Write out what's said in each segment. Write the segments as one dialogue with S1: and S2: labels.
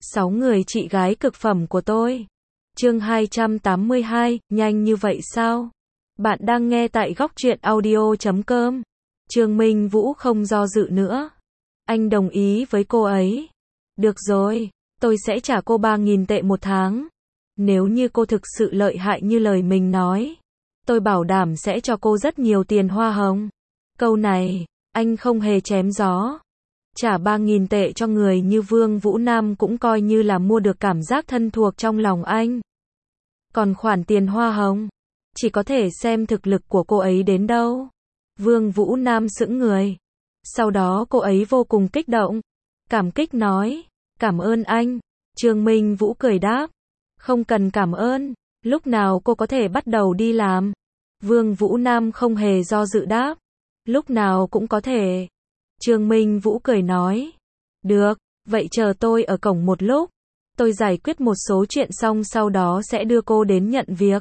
S1: 6 người chị gái cực phẩm của tôi. Chương 282, nhanh như vậy sao? Bạn đang nghe tại góc truyện audio.com. Trương Minh Vũ không do dự nữa. Anh đồng ý với cô ấy. Được rồi, tôi sẽ trả cô 3.000 tệ một tháng. Nếu như cô thực sự lợi hại như lời mình nói, tôi bảo đảm sẽ cho cô rất nhiều tiền hoa hồng. Câu này, anh không hề chém gió. Trả 3.000 tệ cho người như Vương Vũ Nam cũng coi như là mua được cảm giác thân thuộc trong lòng anh. Còn khoản tiền hoa hồng, chỉ có thể xem thực lực của cô ấy đến đâu. Vương Vũ Nam sững người. Sau đó cô ấy vô cùng kích động. Cảm kích nói, cảm ơn anh. Trương Minh Vũ cười đáp, không cần cảm ơn, lúc nào cô có thể bắt đầu đi làm? Vương Vũ Nam không hề do dự đáp, lúc nào cũng có thể. Trương Minh Vũ cười nói, được, vậy chờ tôi ở cổng một lúc. Tôi giải quyết một số chuyện xong sau đó sẽ đưa cô đến nhận việc.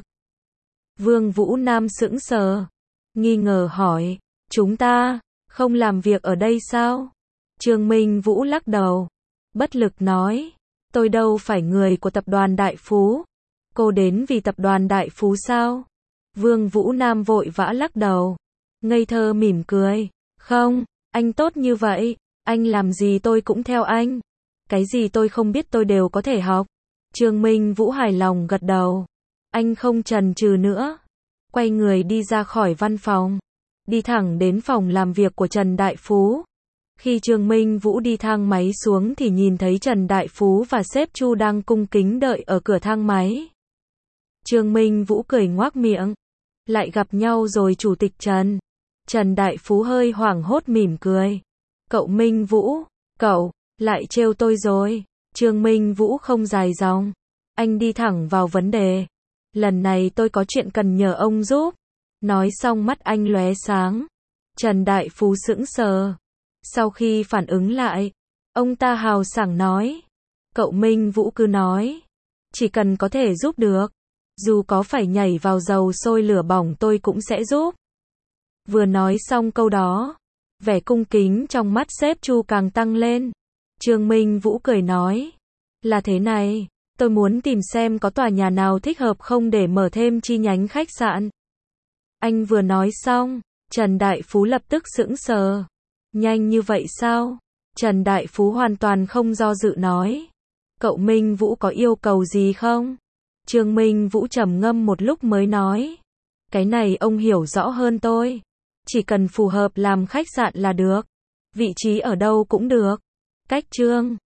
S1: Vương Vũ Nam sững sờ, nghi ngờ hỏi, chúng ta không làm việc ở đây sao? Trương Minh Vũ lắc đầu, bất lực nói, tôi đâu phải người của tập đoàn Đại Phú. Cô đến vì tập đoàn Đại Phú sao? Vương Vũ Nam vội vã lắc đầu, ngây thơ mỉm cười, không, anh tốt như vậy, anh làm gì tôi cũng theo anh. Cái gì tôi không biết tôi đều có thể học. Trương Minh Vũ hài lòng gật đầu. Anh không chần chừ nữa. Quay người đi ra khỏi văn phòng. Đi thẳng đến phòng làm việc của Trần Đại Phú. Khi Trương Minh Vũ đi thang máy xuống thì nhìn thấy Trần Đại Phú và sếp Chu đang cung kính đợi ở cửa thang máy. Trương Minh Vũ cười ngoác miệng. Lại gặp nhau rồi chủ tịch Trần. Trần Đại Phú hơi hoảng hốt mỉm cười. Cậu Minh Vũ, cậu lại trêu tôi rồi. Trương Minh Vũ không dài dòng. Anh đi thẳng vào vấn đề. Lần này tôi có chuyện cần nhờ ông giúp. Nói xong mắt anh lóe sáng. Trần Đại Phú sững sờ. Sau khi phản ứng lại, ông ta hào sảng nói. Cậu Minh Vũ cứ nói. Chỉ cần có thể giúp được. Dù có phải nhảy vào dầu sôi lửa bỏng tôi cũng sẽ giúp. Vừa nói xong câu đó, vẻ cung kính trong mắt sếp Chu càng tăng lên. Trương Minh Vũ cười nói, là thế này, tôi muốn tìm xem có tòa nhà nào thích hợp không để mở thêm chi nhánh khách sạn. Anh vừa nói xong, Trần Đại Phú lập tức sững sờ. Nhanh như vậy sao? Trần Đại Phú hoàn toàn không do dự nói. Cậu Minh Vũ có yêu cầu gì không? Trương Minh Vũ trầm ngâm một lúc mới nói. Cái này ông hiểu rõ hơn tôi. Chỉ cần phù hợp làm khách sạn là được. Vị trí ở đâu cũng được. Cách Trương